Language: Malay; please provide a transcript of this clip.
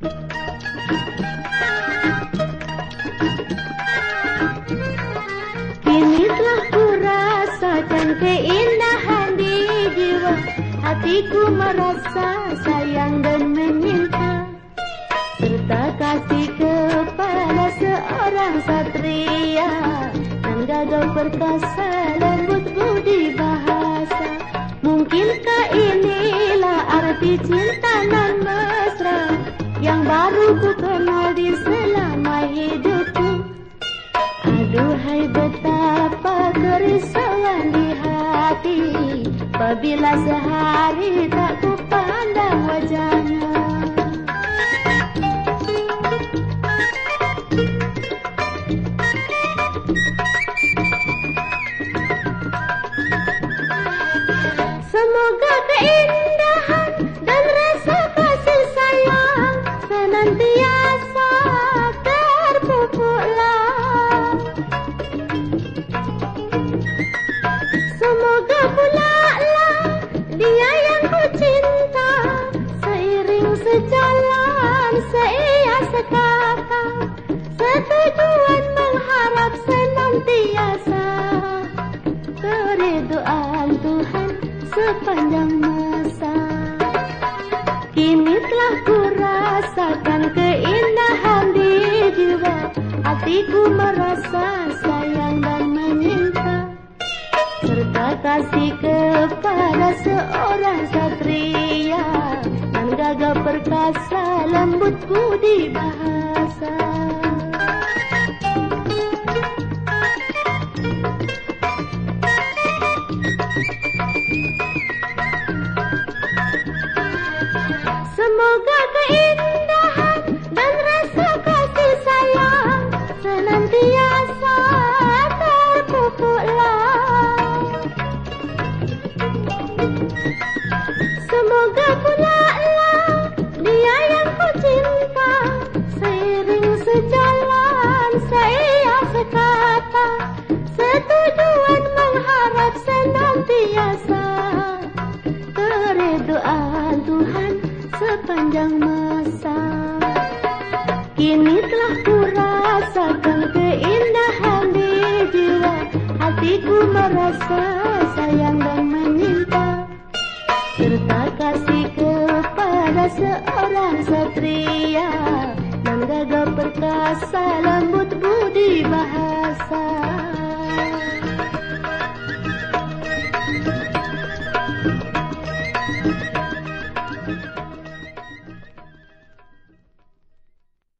Kini telah ku rasakan keindahan di jiwa, hatiku merasa sayang dan menyinta, serta kasih kepada seorang satria dan gagah perkasa, lembut budi bahasa. Mungkinkah inilah arti cinta nan mesra yang baru ku kenal di selama hidupku? Aduhai betapa kerisauan di hati apabila sehari tak ku pandang wajahnya. Semoga keindahan dan rasa kasih sayang senantiasa terpupuklah. Semoga pula lah dia yang ku cinta seiring sejalan seia sekata, setujuan mengharap senantiasa keridhaan Tuhan sepanjang masa. Kini telah ku rasakan keindahan di jiwa, hatiku merasa sayang dan menyinta, serta kasih kepada seorang satria dan gagah perkasa, lembut budi bahasa. Semoga keindahan dan rasa kasih sayang senantiasa terpupuklah. Semoga pula lah dia yang ku cinta seiring sejalan seia sekata, setujuan mengharap senantiasa keridhaan Tuhan sepanjang masa. Kini telah ku rasakan keindahan di jiwa, hatiku merasa sayang dan menyinta, serta kasih kepada seorang satria dan gagah perkasa, lembut budi bahasa.